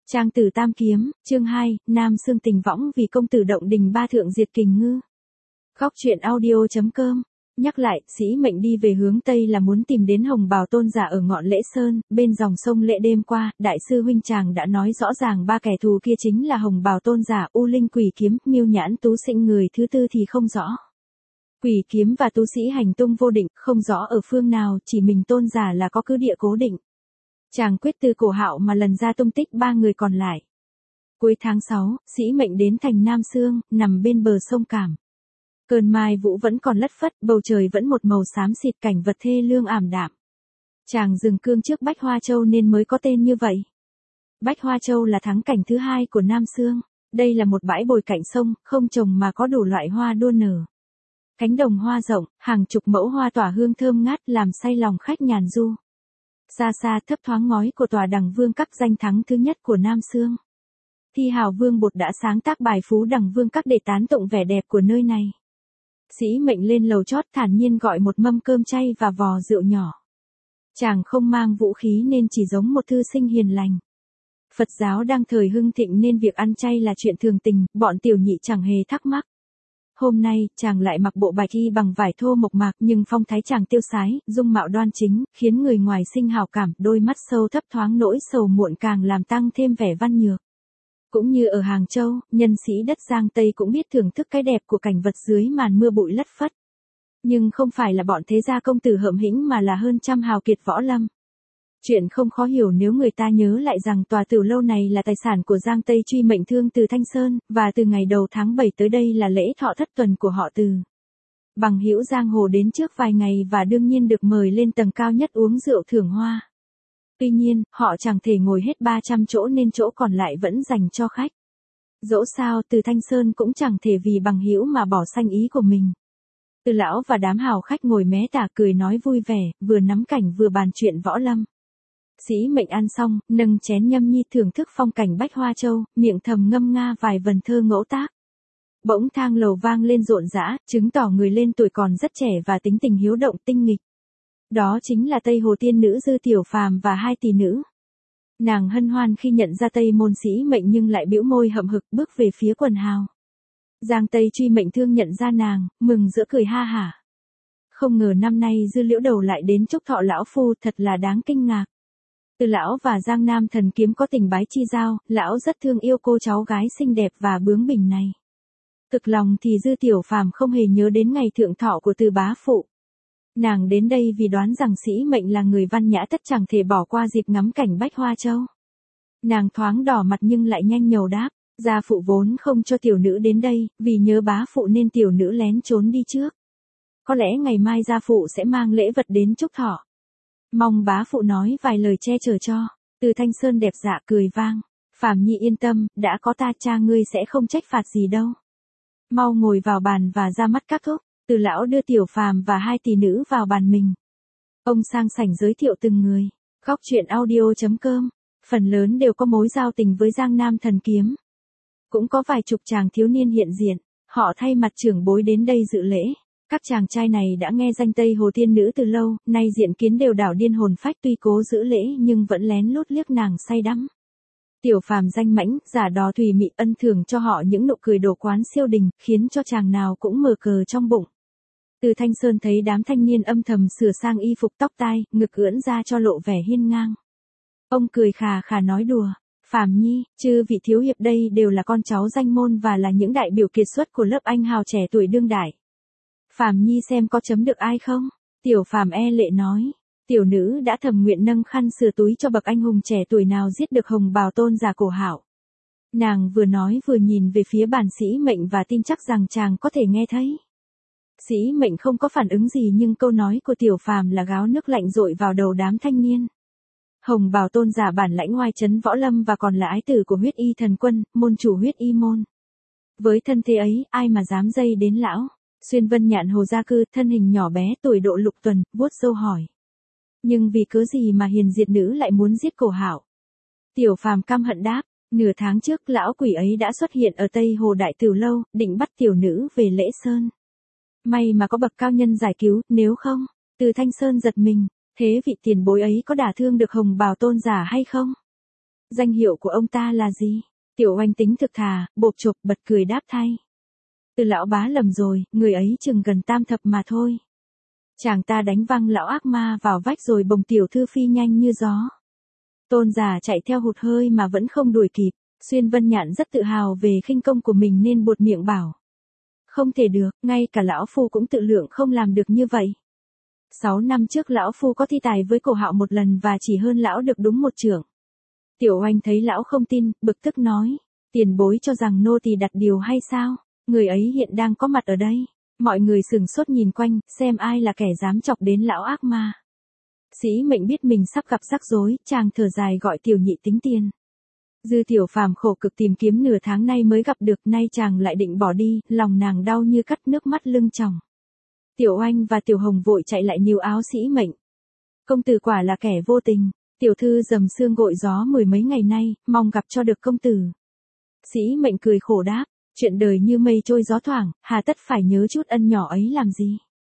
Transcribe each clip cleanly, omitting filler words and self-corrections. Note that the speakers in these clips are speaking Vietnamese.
Trang Tử Tam Kiếm, chương 2, Nam Xương tình võng vì công tử động đình ba thượng diệt kình ngư. Góc truyện audio.com. Nhắc lại, sĩ mệnh đi về hướng Tây là muốn tìm đến Hồng Bào Tôn giả ở ngọn Lễ Sơn, bên dòng sông Lệ. Đêm qua, đại sư huynh chàng đã nói rõ ràng ba kẻ thù kia chính là Hồng Bào Tôn giả, U Linh Quỷ Kiếm, Miêu Nhãn Tú Sinh, người thứ tư thì không rõ. Quỷ Kiếm và tu sĩ hành tung vô định, không rõ ở phương nào, chỉ mình Tôn giả là có cứ địa cố định. Chàng quyết từ Cổ Hạo mà lần ra tung tích ba người còn lại. Cuối tháng 6, sĩ mệnh đến thành Nam Xương, nằm bên bờ sông Cảm. Cơn mai vũ vẫn còn lất phất, bầu trời vẫn một màu xám xịt, cảnh vật thê lương ảm đạm. Chàng dừng cương trước Bách Hoa Châu nên mới có tên như vậy. Bách Hoa Châu là thắng cảnh thứ hai của Nam Xương. Đây là một bãi bồi cạnh sông, không trồng mà có đủ loại hoa đua nở. Cánh đồng hoa rộng, hàng chục mẫu hoa tỏa hương thơm ngát làm say lòng khách nhàn du. Xa xa thấp thoáng ngói của tòa Đằng Vương Các, danh thắng thứ nhất của Nam Xương. Thi hào Vương Bột đã sáng tác bài Phú Đằng Vương Các để tán tụng vẻ đẹp của nơi này. Sĩ mệnh lên lầu chót thản nhiên gọi một mâm cơm chay và vò rượu nhỏ. Chàng không mang vũ khí nên chỉ giống một thư sinh hiền lành. Phật giáo đang thời hưng thịnh nên việc ăn chay là chuyện thường tình, bọn tiểu nhị chẳng hề thắc mắc. Hôm nay, chàng lại mặc bộ bạch y bằng vải thô mộc mạc nhưng phong thái chàng tiêu sái, dung mạo đoan chính, khiến người ngoài sinh hào cảm, đôi mắt sâu thấp thoáng nỗi sầu muộn càng làm tăng thêm vẻ văn nhược. Cũng như ở Hàng Châu, nhân sĩ đất Giang Tây cũng biết thưởng thức cái đẹp của cảnh vật dưới màn mưa bụi lất phất. Nhưng không phải là bọn thế gia công tử hợm hĩnh mà là hơn trăm hào kiệt võ lâm. Chuyện không khó hiểu nếu người ta nhớ lại rằng tòa Tử Lâu này là tài sản của Giang Tây Truy Mệnh Thương từ Thanh Sơn, và từ ngày đầu tháng 7 tới đây là lễ thọ thất tuần của họ Từ. Bằng hữu giang hồ đến trước vài ngày và đương nhiên được mời lên tầng cao nhất uống rượu thưởng hoa. Tuy nhiên, họ chẳng thể ngồi hết 300 chỗ nên chỗ còn lại vẫn dành cho khách. Dẫu sao, Từ Thanh Sơn cũng chẳng thể vì bằng hữu mà bỏ sanh ý của mình. Từ lão và đám hào khách ngồi mé tả cười nói vui vẻ, vừa nắm cảnh vừa bàn chuyện võ lâm. Sĩ mệnh ăn xong, nâng chén nhâm nhi thưởng thức phong cảnh Bách Hoa Châu, miệng thầm ngâm nga vài vần thơ ngẫu tác. Bỗng thang lầu vang lên rộn rã, chứng tỏ người lên tuổi còn rất trẻ và tính tình hiếu động tinh nghịch. Đó chính là Tây Hồ tiên nữ Dư Tiểu Phàm và hai tỷ nữ. Nàng hân hoan khi nhận ra Tây môn sĩ mệnh nhưng lại bĩu môi hậm hực bước về phía quần hào. Giang Tây Truy Mệnh Thương nhận ra nàng, mừng rỡ cười ha hả. Không ngờ năm nay Dư Liễu Đầu lại đến chúc thọ lão phu, thật là đáng kinh ngạc. Từ lão và Giang Nam Thần Kiếm có tình bái chi giao, lão rất thương yêu cô cháu gái xinh đẹp và bướng bỉnh này. Thực lòng thì Dư Tiểu Phàm không hề nhớ đến ngày thượng thọ của Từ bá phụ. Nàng đến đây vì đoán rằng sĩ mệnh là người văn nhã tất chẳng thể bỏ qua dịp ngắm cảnh Bách Hoa Châu. Nàng thoáng đỏ mặt nhưng lại nhanh nhầu đáp, gia phụ vốn không cho tiểu nữ đến đây, vì nhớ bá phụ nên tiểu nữ lén trốn đi trước. Có lẽ ngày mai gia phụ sẽ mang lễ vật đến chúc thọ. Mong bá phụ nói vài lời che chở cho. Từ Thanh Sơn đẹp dạ cười vang, Phàm Nhi yên tâm, đã có ta, cha ngươi sẽ không trách phạt gì đâu. Mau ngồi vào bàn và ra mắt các thúc. Từ lão đưa Tiểu Phàm và hai tỷ nữ vào bàn mình. Ông sang sảnh giới thiệu từng người. Góc truyện audio.com. Phần lớn đều có mối giao tình với Giang Nam Thần Kiếm. Cũng có vài chục chàng thiếu niên hiện diện. Họ thay mặt trưởng bối đến đây dự lễ. Các chàng trai này đã nghe danh Tây Hồ tiên nữ từ lâu, nay diện kiến đều đảo điên hồn phách, tuy cố giữ lễ nhưng vẫn lén lút liếc nàng say đắm. Tiểu Phàm danh mãnh, giả đò thùy mị, ân thưởng cho họ những nụ cười đồ quán siêu đình, khiến cho chàng nào cũng mở cờ trong bụng. Từ Thanh Sơn thấy đám thanh niên âm thầm sửa sang y phục tóc tai, ngực ưỡn ra cho lộ vẻ hiên ngang. Ông cười khà khà nói đùa, Phàm Nhi, chư vị thiếu hiệp đây đều là con cháu danh môn và là những đại biểu kiệt xuất của lớp anh hào trẻ tuổi đương đại. Phàm Nhi xem có chấm được ai không? Tiểu Phàm e lệ nói, tiểu nữ đã thầm nguyện nâng khăn sửa túi cho bậc anh hùng trẻ tuổi nào giết được Hồng Bào Tôn giả Cổ Hạo. Nàng vừa nói vừa nhìn về phía bàn sĩ mệnh và tin chắc rằng chàng có thể nghe thấy. Sĩ mệnh không có phản ứng gì nhưng câu nói của Tiểu Phàm là gáo nước lạnh dội vào đầu đám thanh niên. Hồng Bào Tôn giả bản lãnh ngoài trấn võ lâm và còn là ái tử của Huyết Y Thần Quân, môn chủ Huyết Y môn. Với thân thế ấy, ai mà dám dây đến lão? Xuyên Vân Nhạn Hồ gia cư, thân hình nhỏ bé, tuổi độ lục tuần, vuốt râu hỏi. Nhưng vì cớ gì mà hiền diệt nữ lại muốn giết Cổ Hạo? Tiểu Phàm căm hận đáp, nửa tháng trước lão quỷ ấy đã xuất hiện ở Tây Hồ Đại Tử Lâu, định bắt tiểu nữ về Lễ Sơn. May mà có bậc cao nhân giải cứu, nếu không, Từ Thanh Sơn giật mình, thế vị tiền bối ấy có đả thương được Hồng Bào Tôn giả hay không? Danh hiệu của ông ta là gì? Tiểu Oanh tính thực thà, bộp chộp bật cười đáp thay. Từ lão bá lầm rồi, người ấy chừng gần tam thập mà thôi. Chàng ta đánh văng lão ác ma vào vách rồi bồng tiểu thư phi nhanh như gió. Tôn giả chạy theo hụt hơi mà vẫn không đuổi kịp. Xuyên Vân Nhạn rất tự hào về khinh công của mình nên buột miệng bảo. Không thể được, ngay cả lão phu cũng tự lượng không làm được như vậy. 6 năm trước lão phu có thi tài với Cổ Hạo một lần và chỉ hơn lão được đúng một chưởng. Tiểu Oanh thấy lão không tin, bực tức nói. Tiền bối cho rằng nô tỳ đặt điều hay sao? Người ấy hiện đang có mặt ở đây. Mọi người sừng sốt nhìn quanh, xem ai là kẻ dám chọc đến lão ác ma. Sĩ Mệnh biết mình sắp gặp rắc rối, chàng thở dài gọi Tiểu Nhị tính tiền. Dư Tiểu Phàm khổ cực tìm kiếm nửa tháng nay mới gặp được, nay chàng lại định bỏ đi, lòng nàng đau như cắt, nước mắt lưng tròng. Tiểu Oanh và Tiểu Hồng vội chạy lại níu áo Sĩ Mệnh. Công tử quả là kẻ vô tình, tiểu thư dầm xương gội gió mười mấy ngày nay, mong gặp cho được công tử. Sĩ Mệnh cười khổ đáp, chuyện đời như mây trôi gió thoảng, hà tất phải nhớ chút ân nhỏ ấy làm gì.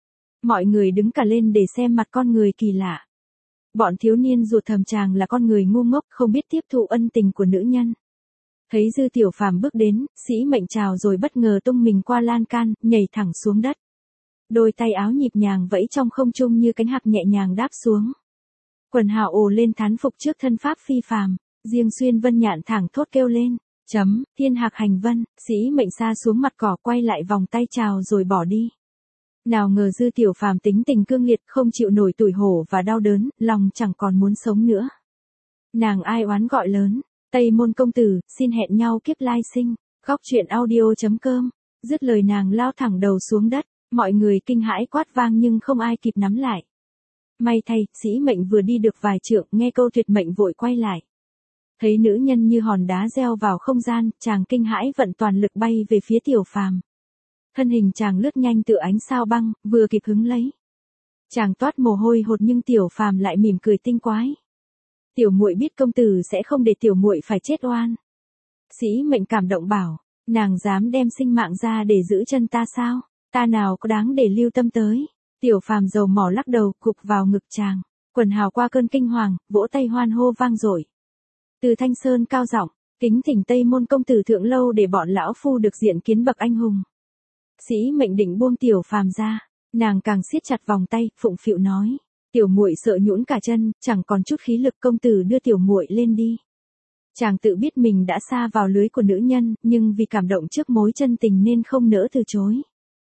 Mọi người đứng cả lên để xem mặt con người kỳ lạ. Bọn thiếu niên ruột thầm chàng là con người ngu ngốc không biết tiếp thụ ân tình của nữ nhân. Thấy Dư Tiểu Phàm bước đến, Sĩ Mệnh chào rồi bất ngờ tung mình qua lan can, nhảy thẳng xuống đất. Đôi tay áo nhịp nhàng vẫy trong không trung như cánh hạc nhẹ nhàng đáp xuống. Quần hào ồ lên thán phục trước thân pháp phi phàm, riêng Xuyên Vân Nhạn thẳng thốt kêu lên. Thiên hạc hành vân, Sĩ Mệnh xa xuống mặt cỏ quay lại vòng tay chào rồi bỏ đi. Nào ngờ Dư Tiểu Phàm tính tình cương liệt không chịu nổi tủi hổ và đau đớn, lòng chẳng còn muốn sống nữa. Nàng ai oán gọi lớn, Tây Môn công tử, xin hẹn nhau kiếp lai sinh, góc truyện audio.com, dứt lời nàng lao thẳng đầu xuống đất, mọi người kinh hãi quát vang nhưng không ai kịp nắm lại. May thay, Sĩ Mệnh vừa đi được vài trượng nghe câu tuyệt mệnh vội quay lại. Thấy nữ nhân như hòn đá gieo vào không gian, chàng kinh hãi vận toàn lực bay về phía Tiểu Phàm. Thân hình chàng lướt nhanh tựa ánh sao băng, vừa kịp hứng lấy. Chàng toát mồ hôi hột nhưng Tiểu Phàm lại mỉm cười tinh quái. Tiểu muội biết công tử sẽ không để tiểu muội phải chết oan. Sĩ Mệnh cảm động bảo, nàng dám đem sinh mạng ra để giữ chân ta sao? Ta nào có đáng để lưu tâm tới. Tiểu Phàm dầu mỏ lắc đầu, cục vào ngực chàng. Quần hào qua cơn kinh hoàng, vỗ tay hoan hô vang dội. Từ Thanh Sơn cao giọng, kính thỉnh Tây Môn công tử thượng lâu để bọn lão phu được diện kiến bậc anh hùng. Sĩ Mệnh định buông Tiểu Phàm ra, nàng càng siết chặt vòng tay, phụng phịu nói, tiểu muội sợ nhũn cả chân, chẳng còn chút khí lực, công tử đưa tiểu muội lên đi. Chàng tự biết mình đã sa vào lưới của nữ nhân, nhưng vì cảm động trước mối chân tình nên không nỡ từ chối.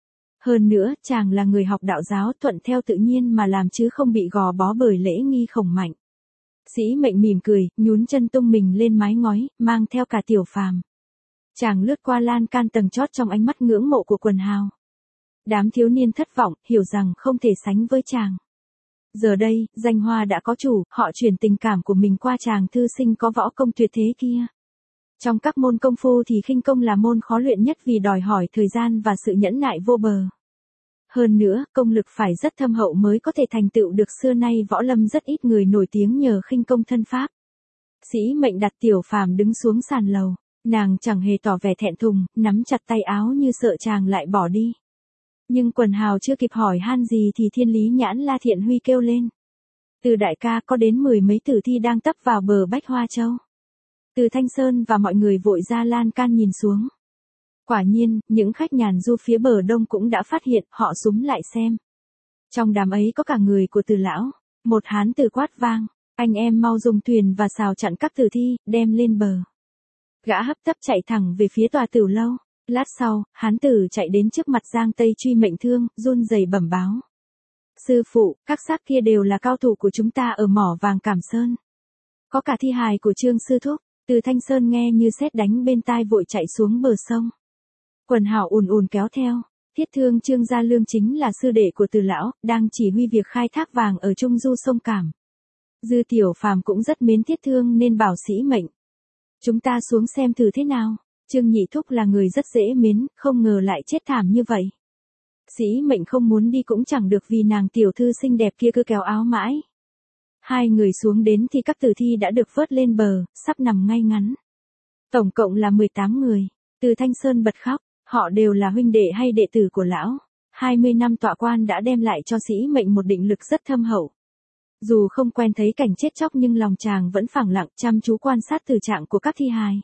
Hơn nữa, chàng là người học đạo giáo, thuận theo tự nhiên mà làm chứ không bị gò bó bởi lễ nghi khổng mạnh. Sĩ Mệnh mỉm cười, nhún chân tung mình lên mái ngói, mang theo cả Tiểu Phàm. Chàng lướt qua lan can tầng chót trong ánh mắt ngưỡng mộ của quần hào. Đám thiếu niên thất vọng, hiểu rằng không thể sánh với chàng. Giờ đây, danh hoa đã có chủ, họ chuyển tình cảm của mình qua chàng thư sinh có võ công tuyệt thế kia. Trong các môn công phu thì khinh công là môn khó luyện nhất vì đòi hỏi thời gian và sự nhẫn nại vô bờ. Hơn nữa, công lực phải rất thâm hậu mới có thể thành tựu được, xưa nay võ lâm rất ít người nổi tiếng nhờ khinh công thân pháp. Sĩ Mệnh đặt Tiểu Phàm đứng xuống sàn lầu, nàng chẳng hề tỏ vẻ thẹn thùng, nắm chặt tay áo như sợ chàng lại bỏ đi. Nhưng quần hào chưa kịp hỏi han gì thì Thiên Lý Nhãn La Thiện Huy kêu lên. Từ đại ca, có đến 10 mấy tử thi đang tấp vào bờ Bách Hoa Châu. Từ Thanh Sơn và mọi người vội ra lan can nhìn xuống. Quả nhiên, những khách nhàn du phía bờ đông cũng đã phát hiện, họ xúm lại xem. Trong đám ấy có cả người của Từ lão. Một hán tử quát vang, anh em mau dùng thuyền và xào chặn các tử thi, đem lên bờ. Gã hấp tấp chạy thẳng về phía tòa Tửu lâu. Lát sau, hán tử chạy đến trước mặt Giang Tây Truy Mệnh Thương, run rẩy bẩm báo. Sư phụ, các xác kia đều là cao thủ của chúng ta ở mỏ vàng Cảm Sơn. Có cả thi hài của Trương sư thúc. Từ Thanh Sơn nghe như sét đánh bên tai vội chạy xuống bờ sông. Quần hào ùn ùn kéo theo. Thiết Thương Trương Gia Lương chính là sư đệ của Từ lão, đang chỉ huy việc khai thác vàng ở trung du sông Cảm. Dư Tiểu Phàm cũng rất mến Thiết Thương nên bảo Sĩ Mệnh. Chúng ta xuống xem thử thế nào. Trương Nhị Thúc là người rất dễ mến, không ngờ lại chết thảm như vậy. Sĩ Mệnh không muốn đi cũng chẳng được vì nàng tiểu thư xinh đẹp kia cứ kéo áo mãi. Hai người xuống đến thì các tử thi đã được vớt lên bờ, sắp nằm ngay ngắn. Tổng cộng là 18 người. Từ Thanh Sơn bật khóc, họ đều là huynh đệ hay đệ tử của lão. 20 năm tọa quan đã đem lại cho Sĩ Mệnh một định lực rất thâm hậu. Dù không quen thấy cảnh chết chóc nhưng lòng chàng vẫn phẳng lặng chăm chú quan sát từ trạng của các thi hài.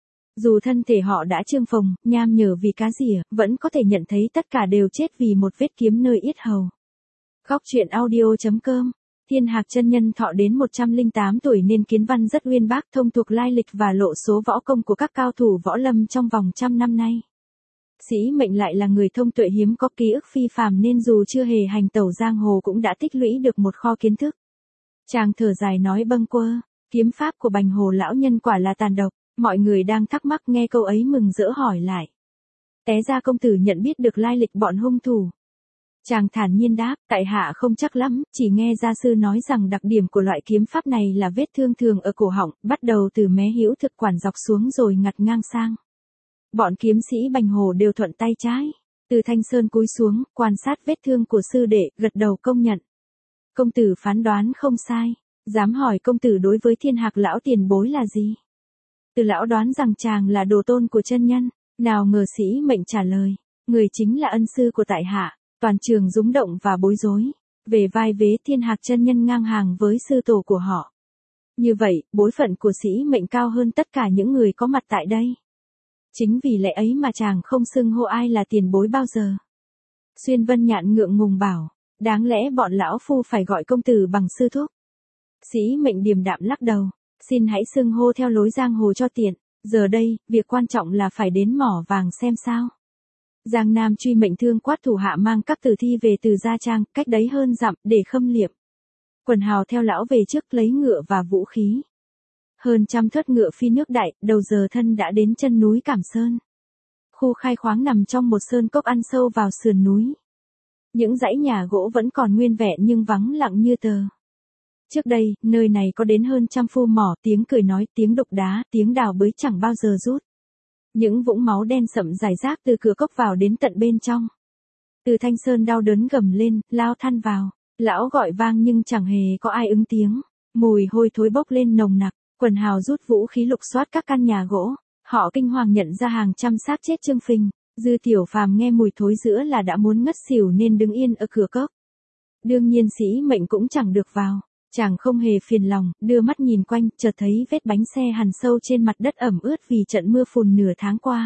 Dù thân thể họ đã trương phồng, nham nhở vì cá rỉa, vẫn có thể nhận thấy tất cả đều chết vì một vết kiếm nơi yết hầu. Góc truyện audio.com. Thiên Hạc chân nhân thọ đến 108 tuổi nên kiến văn rất uyên bác, thông thuộc lai lịch và lộ số võ công của các cao thủ võ lâm trong vòng 100 năm nay. Sĩ Mệnh lại là người thông tuệ hiếm có ký ức phi phàm nên dù chưa hề hành tẩu giang hồ cũng đã tích lũy được một kho kiến thức. Chàng thở dài nói bâng quơ, kiếm pháp của Bành Hồ lão nhân quả là tàn độc. Mọi người đang thắc mắc nghe câu ấy mừng rỡ hỏi lại. Té ra công tử nhận biết được lai lịch bọn hung thủ. Chàng thản nhiên đáp, tại hạ không chắc lắm, chỉ nghe gia sư nói rằng đặc điểm của loại kiếm pháp này là vết thương thường ở cổ họng, bắt đầu từ mé hữu thực quản dọc xuống rồi ngặt ngang sang. Bọn kiếm sĩ Bành Hồ đều thuận tay trái. Từ Thanh Sơn cúi xuống, quan sát vết thương của sư đệ, gật đầu công nhận. Công tử phán đoán không sai. Dám hỏi công tử đối với Thiên Hạc lão tiền bối là gì? Từ lão đoán rằng chàng là đồ tôn của chân nhân, nào ngờ Sĩ Mệnh trả lời, người chính là ân sư của tại hạ. Toàn trường rúng động và bối rối, về vai vế Thiên Hạc chân nhân ngang hàng với sư tổ của họ. Như vậy, bối phận của Sĩ Mệnh cao hơn tất cả những người có mặt tại đây. Chính vì lẽ ấy mà chàng không xưng hô ai là tiền bối bao giờ. Xuyên Vân Nhạn ngượng ngùng bảo, đáng lẽ bọn lão phu phải gọi công tử bằng sư thúc. Sĩ Mệnh điềm đạm lắc đầu, xin hãy xưng hô theo lối giang hồ cho tiện, giờ đây, việc quan trọng là phải đến mỏ vàng xem sao. Giang Nam truy mệnh thương quát thủ hạ mang các tử thi về từ Gia Trang, cách đấy hơn dặm, để khâm liệm. Quần hào theo lão về trước lấy ngựa và vũ khí. Hơn 100 thớt ngựa phi nước đại, đầu giờ thân đã đến chân núi Cảm Sơn. Khu khai khoáng nằm trong một sơn cốc ăn sâu vào sườn núi. Những dãy nhà gỗ vẫn còn nguyên vẹn nhưng vắng lặng như tờ. Trước đây, nơi này có đến hơn 100 phu mỏ, tiếng cười nói, tiếng đục đá, tiếng đào bới chẳng bao giờ rút. Những vũng máu đen sậm rải rác từ cửa cốc vào đến tận bên trong. Từ Thanh Sơn đau đớn gầm lên, lao than vào. Lão gọi vang nhưng chẳng hề có ai ứng tiếng. Mùi hôi thối bốc lên nồng nặc. Quần hào rút vũ khí lục soát các căn nhà gỗ. Họ kinh hoàng nhận ra hàng trăm xác chết trương phình. Dư Tiểu Phàm nghe mùi thối giữa là đã muốn ngất xỉu nên đứng yên ở cửa cốc. Đương nhiên Sĩ Mệnh cũng chẳng được vào. Chàng không hề phiền lòng, đưa mắt nhìn quanh, chợt thấy vết bánh xe hằn sâu trên mặt đất ẩm ướt vì trận mưa phùn nửa tháng qua.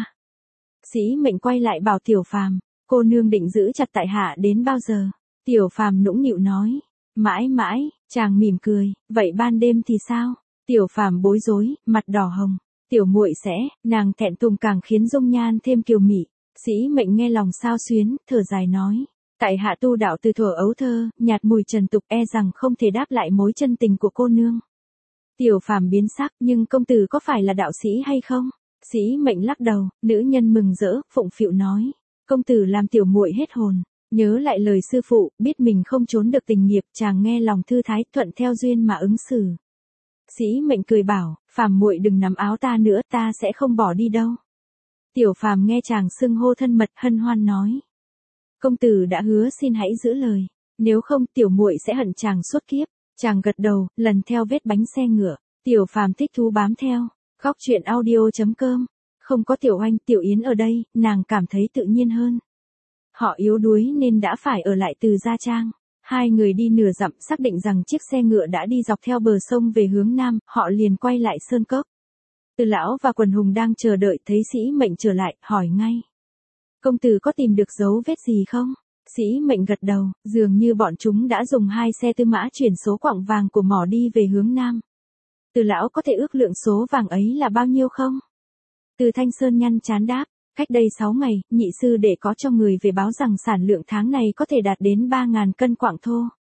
Sĩ Mệnh quay lại bảo Tiểu Phàm, cô nương định giữ chặt tại hạ đến bao giờ? Tiểu Phàm nũng nịu nói, mãi mãi. Chàng mỉm cười, vậy ban đêm thì sao? Tiểu Phàm bối rối, mặt đỏ hồng. Tiểu muội sẽ, nàng thẹn thùng càng khiến dung nhan thêm kiều mị. Sĩ Mệnh nghe lòng xao xuyến, thở dài nói. Tại hạ tu đạo từ thuở ấu thơ, nhạt mùi trần tục e rằng không thể đáp lại mối chân tình của cô nương. Tiểu Phàm biến sắc, nhưng công tử có phải là đạo sĩ hay không? Sĩ Mệnh lắc đầu, nữ nhân mừng rỡ, phụng phịu nói. Công tử làm tiểu muội hết hồn, nhớ lại lời sư phụ, biết mình không trốn được tình nghiệp, chàng nghe lòng thư thái, thuận theo duyên mà ứng xử. Sĩ Mệnh cười bảo, Phàm muội đừng nắm áo ta nữa, ta sẽ không bỏ đi đâu. Tiểu Phàm nghe chàng xưng hô thân mật, hân hoan nói. Công tử đã hứa xin hãy giữ lời, nếu không tiểu muội sẽ hận chàng suốt kiếp. Chàng gật đầu, lần theo vết bánh xe ngựa. Tiểu Phàm thích thú bám theo. Góc truyện audio.com. Không có Tiểu Oanh, Tiểu Yến ở đây, nàng cảm thấy tự nhiên hơn. Họ yếu đuối nên đã phải ở lại từ Gia Trang. Hai người đi nửa dặm xác định rằng chiếc xe ngựa đã đi dọc theo bờ sông về hướng nam, họ liền quay lại sơn cốc. Từ lão và quần hùng đang chờ đợi thấy Sĩ Mệnh trở lại, hỏi ngay. Công tử có tìm được dấu vết gì không? Sĩ Mệnh gật đầu, dường như bọn chúng đã dùng 2 xe tư mã chuyển số quặng vàng của mỏ đi về hướng nam. Từ lão có thể ước lượng số vàng ấy là bao nhiêu không? Từ Thanh Sơn nhăn trán đáp, cách đây 6 ngày, nhị sư để có cho người về báo rằng sản lượng tháng này có thể đạt đến 3.000 cân quặng thô.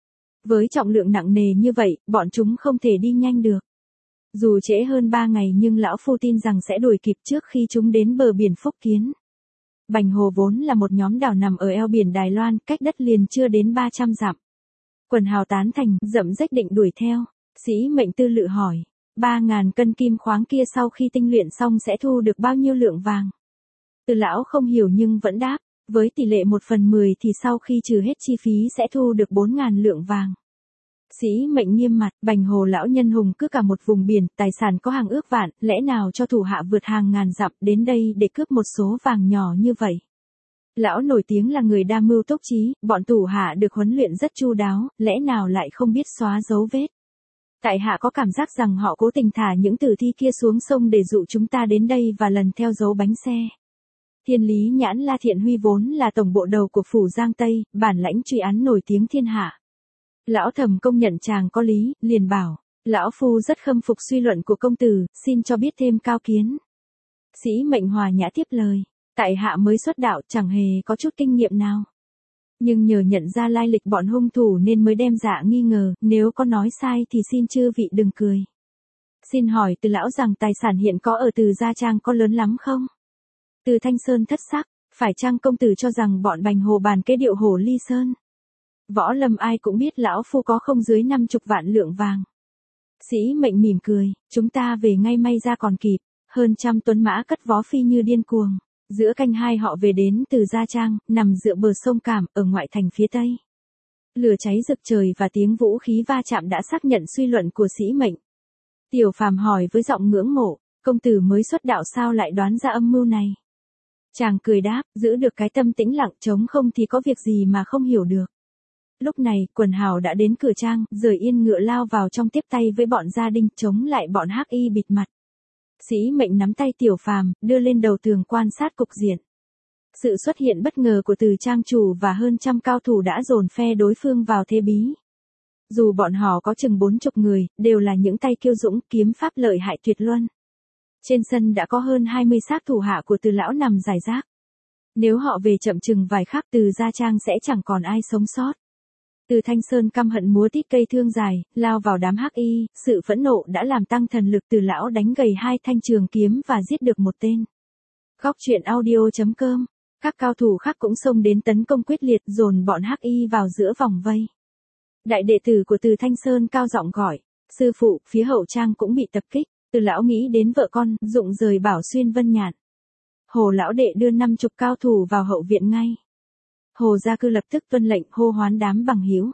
Với trọng lượng nặng nề như vậy, bọn chúng không thể đi nhanh được. Dù trễ hơn 3 ngày nhưng lão phu tin rằng sẽ đuổi kịp trước khi chúng đến bờ biển Phúc Kiến. Bành Hồ vốn là một nhóm đảo nằm ở eo biển Đài Loan, cách đất liền chưa đến 300 dặm. Quần hào tán thành, dậm dách định đuổi theo. Sĩ Mệnh tư lự hỏi, 3.000 cân kim khoáng kia sau khi tinh luyện xong sẽ thu được bao nhiêu lượng vàng? Từ lão không hiểu nhưng vẫn đáp, với tỷ lệ 1/10 thì sau khi trừ hết chi phí sẽ thu được 4.000 lượng vàng. Sĩ Mệnh nghiêm mặt, Bành Hồ lão nhân hùng cứ cả một vùng biển, tài sản có hàng ước vạn, lẽ nào cho thủ hạ vượt hàng ngàn dặm đến đây để cướp một số vàng nhỏ như vậy? Lão nổi tiếng là người đa mưu túc trí, bọn thủ hạ được huấn luyện rất chu đáo, lẽ nào lại không biết xóa dấu vết. Tại hạ có cảm giác rằng họ cố tình thả những tử thi kia xuống sông để dụ chúng ta đến đây và lần theo dấu bánh xe. Thiên Lý Nhãn La Thiện Huy vốn là tổng bộ đầu của phủ Giang Tây, bản lãnh truy án nổi tiếng thiên hạ. Lão Thẩm công nhận chàng có lý, liền bảo, lão phu rất khâm phục suy luận của công tử, xin cho biết thêm cao kiến. Sĩ Mệnh hòa nhã tiếp lời, tại hạ mới xuất đạo chẳng hề có chút kinh nghiệm nào. Nhưng nhờ nhận ra lai lịch bọn hung thủ nên mới đem dạ nghi ngờ, nếu có nói sai thì xin chư vị đừng cười. Xin hỏi từ lão rằng tài sản hiện có ở Từ Gia Trang có lớn lắm không? Từ Thanh Sơn thất sắc, phải chăng công tử cho rằng bọn Bành Hồ bàn kế điệu Hồ Ly Sơn? Võ Lâm ai cũng biết lão phu có không dưới 50 vạn lượng vàng. Sĩ Mệnh mỉm cười, chúng ta về ngay may ra còn kịp, hơn trăm tuấn mã cất vó phi như điên cuồng. Giữa canh hai họ về đến Từ Gia Trang, nằm dựa bờ sông Cảm, ở ngoại thành phía tây. Lửa cháy rực trời và tiếng vũ khí va chạm đã xác nhận suy luận của Sĩ Mệnh. Tiểu Phàm hỏi với giọng ngưỡng mộ, công tử mới xuất đạo sao lại đoán ra âm mưu này? Chàng cười đáp, giữ được cái tâm tĩnh lặng trống không thì có việc gì mà không hiểu được. Lúc này, quần hào đã đến cửa trang, rời yên ngựa lao vào trong tiếp tay với bọn gia đình, chống lại bọn hắc y bịt mặt. Sĩ Mệnh nắm tay Tiểu Phàm, đưa lên đầu tường quan sát cục diện. Sự xuất hiện bất ngờ của Từ trang chủ và hơn trăm cao thủ đã dồn phe đối phương vào thế bí. Dù bọn họ có chừng 40 người, đều là những tay kiêu dũng, kiếm pháp lợi hại tuyệt luân. Trên sân đã có hơn 20 xác thủ hạ của Từ lão nằm rải rác. Nếu họ về chậm chừng vài khắc Từ Gia Trang sẽ chẳng còn ai sống sót. Từ Thanh Sơn căm hận múa tít cây thương dài, lao vào đám hắc y, sự phẫn nộ đã làm tăng thần lực. Từ lão đánh gầy 2 thanh trường kiếm và giết được một tên. Góc truyện audio.com. Các cao thủ khác cũng xông đến tấn công quyết liệt, dồn bọn hắc y vào giữa vòng vây. Đại đệ tử của Từ Thanh Sơn cao giọng gọi, sư phụ, phía hậu trang cũng bị tập kích. Từ lão nghĩ đến vợ con, dụng rời bảo xuyên Vân Nhạn. Hồ lão đệ đưa 50 cao thủ vào hậu viện ngay. Hồ Gia Cư lập tức tuân lệnh, hô hoán đám bằng hữu.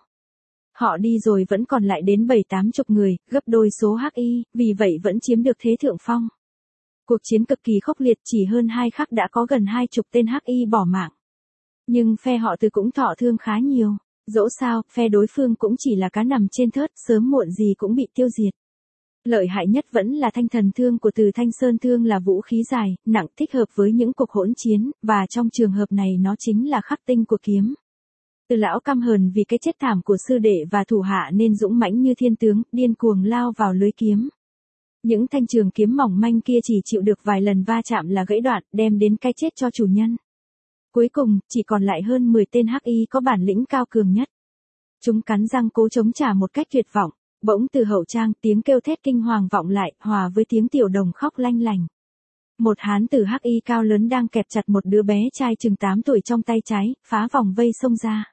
Họ đi rồi vẫn còn lại đến 7-80 người, gấp đôi số hắc y, vì vậy vẫn chiếm được thế thượng phong. Cuộc chiến cực kỳ khốc liệt, chỉ hơn 2 khắc đã có gần 20 tên hắc y bỏ mạng. Nhưng phe họ Từ cũng thọ thương khá nhiều. Dẫu sao, phe đối phương cũng chỉ là cá nằm trên thớt, sớm muộn gì cũng bị tiêu diệt. Lợi hại nhất vẫn là thanh thần thương của Từ Thanh Sơn. Thương là vũ khí dài, nặng, thích hợp với những cuộc hỗn chiến, và trong trường hợp này nó chính là khắc tinh của kiếm. Từ lão căm hờn vì cái chết thảm của sư đệ và thủ hạ nên dũng mãnh như thiên tướng, điên cuồng lao vào lưới kiếm. Những thanh trường kiếm mỏng manh kia chỉ chịu được vài lần va chạm là gãy đoạn, đem đến cái chết cho chủ nhân. Cuối cùng, chỉ còn lại hơn 10 tên hắc y có bản lĩnh cao cường nhất. Chúng cắn răng cố chống trả một cách tuyệt vọng. Bỗng từ hậu trang, tiếng kêu thét kinh hoàng vọng lại, hòa với tiếng tiểu đồng khóc lanh lành. Một hán tử hắc y cao lớn đang kẹp chặt một đứa bé trai chừng 8 tuổi trong tay trái, phá vòng vây xông ra.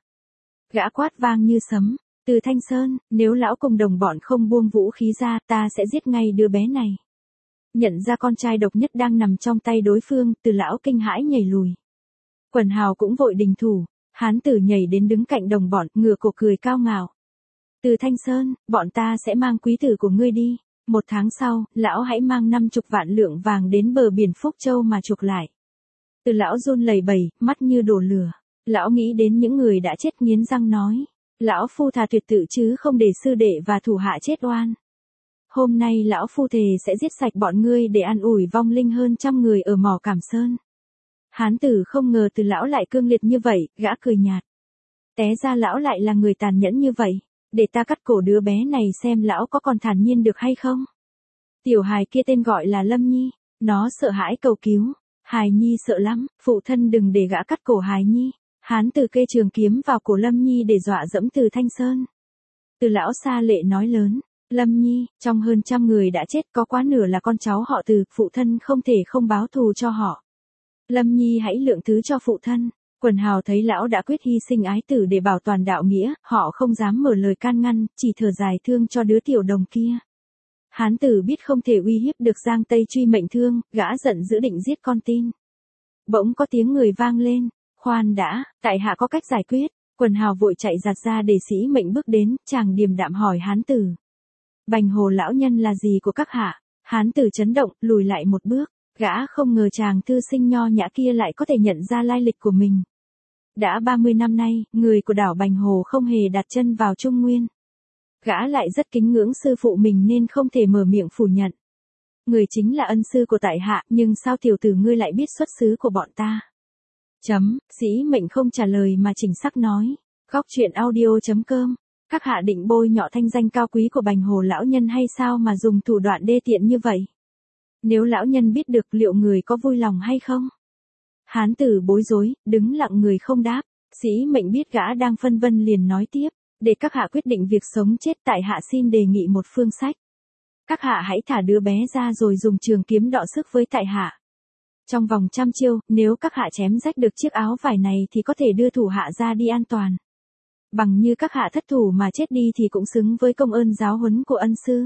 Gã quát vang như sấm, Từ Thanh Sơn, nếu lão cùng đồng bọn không buông vũ khí ra, ta sẽ giết ngay đứa bé này. Nhận ra con trai độc nhất đang nằm trong tay đối phương, Từ lão kinh hãi nhảy lùi. Quần hào cũng vội đình thủ, hán tử nhảy đến đứng cạnh đồng bọn, ngửa cổ cười cao ngạo. Từ Thanh Sơn, bọn ta sẽ mang quý tử của ngươi đi. 1 tháng sau, lão hãy mang 50 vạn lượng vàng đến bờ biển Phúc Châu mà chuộc lại. Từ lão run lẩy bẩy, mắt như đổ lửa. Lão nghĩ đến những người đã chết nghiến răng nói. Lão phu thà tuyệt tự chứ không để sư đệ và thủ hạ chết oan. Hôm nay lão phu thề sẽ giết sạch bọn ngươi để an ủi vong linh hơn trăm người ở mỏ Cảm Sơn. Hán tử không ngờ Từ lão lại cương liệt như vậy, gã cười nhạt. Té ra lão lại là người tàn nhẫn như vậy. Để ta cắt cổ đứa bé này xem lão có còn thản nhiên được hay không. Tiểu hài kia tên gọi là Lâm Nhi, nó sợ hãi cầu cứu. Hài Nhi sợ lắm, phụ thân đừng để gã cắt cổ Hài Nhi. Hán tử kê trường kiếm vào cổ Lâm Nhi để dọa dẫm Từ Thanh Sơn. Từ lão xa lệ nói lớn, Lâm Nhi, trong hơn trăm người đã chết có quá nửa là con cháu họ Từ, phụ thân không thể không báo thù cho họ. Lâm Nhi hãy lượng thứ cho phụ thân. Quần hào thấy lão đã quyết hy sinh ái tử để bảo toàn đạo nghĩa, họ không dám mở lời can ngăn, chỉ thở dài thương cho đứa tiểu đồng kia. Hán tử biết không thể uy hiếp được Giang Tây truy mệnh thương, gã giận dữ định giết con tin. Bỗng có tiếng người vang lên, khoan đã, tại hạ có cách giải quyết. Quần hào vội chạy giạt ra để Sĩ Mệnh bước đến, chàng điềm đạm hỏi hán tử. Bành Hồ lão nhân là gì của các hạ? Hán tử chấn động, lùi lại một bước. Gã không ngờ chàng thư sinh nho nhã kia lại có thể nhận ra lai lịch của mình. Đã 30 năm nay, người của đảo Bành Hồ không hề đặt chân vào Trung Nguyên. Gã lại rất kính ngưỡng sư phụ mình nên không thể mở miệng phủ nhận. Người chính là ân sư của tại hạ, nhưng sao tiểu tử ngươi lại biết xuất xứ của bọn ta? Sĩ Mệnh không trả lời mà chỉnh sắc nói. Góc truyện audio.com. Các hạ định bôi nhọ thanh danh cao quý của Bành Hồ lão nhân hay sao mà dùng thủ đoạn đê tiện như vậy? Nếu lão nhân biết được liệu người có vui lòng hay không? Hán tử bối rối, đứng lặng người không đáp. Sĩ Mệnh biết gã đang phân vân liền nói tiếp. Để các hạ quyết định việc sống chết tại hạ xin đề nghị một phương sách. Các hạ hãy thả đứa bé ra rồi dùng trường kiếm đọ sức với tại hạ. Trong vòng 100 chiêu, nếu các hạ chém rách được chiếc áo vải này thì có thể đưa thủ hạ ra đi an toàn. Bằng như các hạ thất thủ mà chết đi thì cũng xứng với công ơn giáo huấn của ân sư.